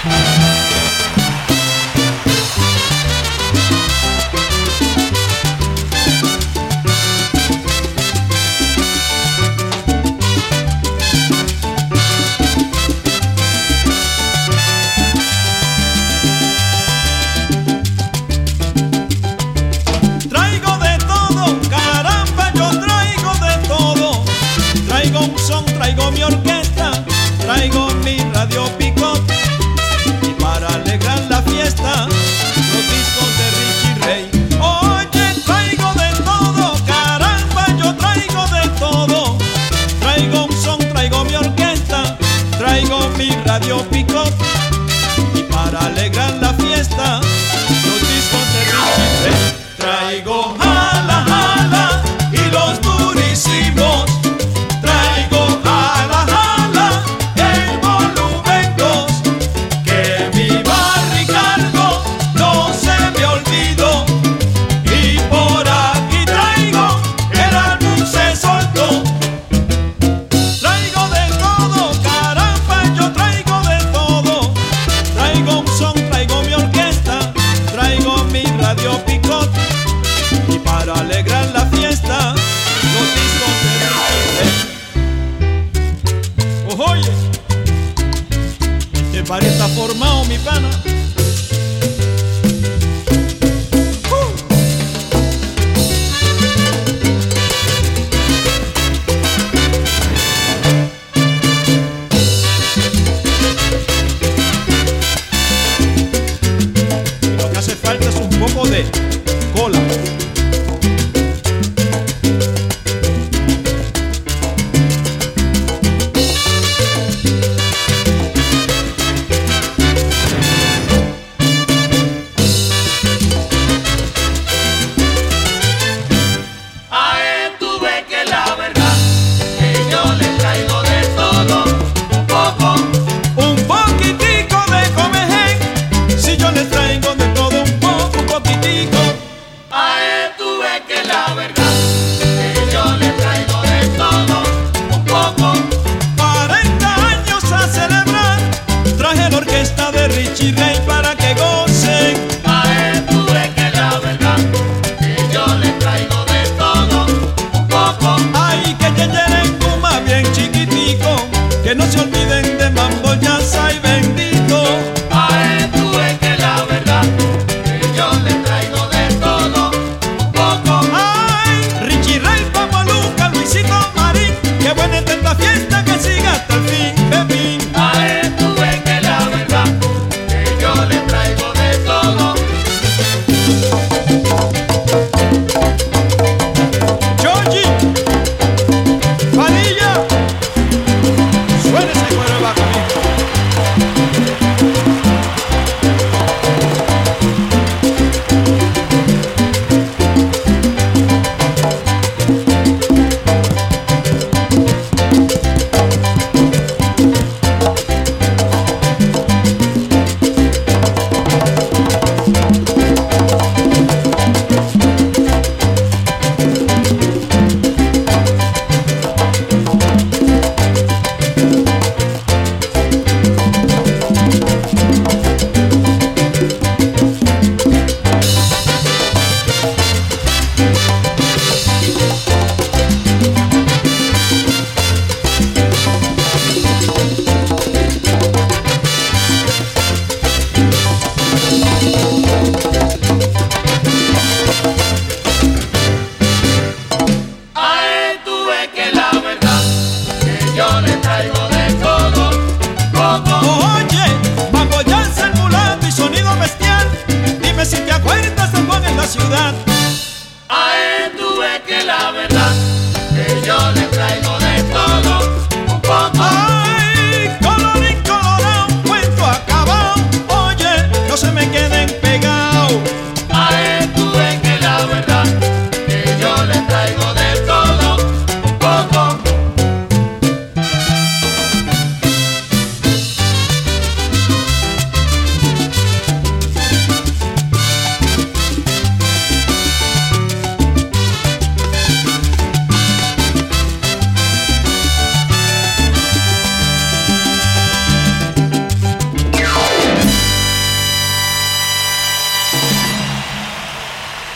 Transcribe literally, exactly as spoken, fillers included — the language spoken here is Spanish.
Traigo mi orquesta, traigo mi radio picot, y para alegrar la fiesta los discos de Richie Ray. Oye, traigo de todo, caramba, yo traigo de todo. Traigo un son, traigo mi orquesta, traigo mi radio picot, y para alegrar la fiesta los discos de Richie Ray. Traigo jala, jala y los durísimos. Y para alegrar la fiesta los discos de Richie Ray. Oye, este par está formado, mi pana. Y lo que hace falta es un poco de cola. Orquesta de Richie Ray para que gocen. A él tú ves que la verdad, que yo le traigo de todo un poco. Ay, que yeyeren más bien chiquitico, que no se olviden de mambo, ya saben.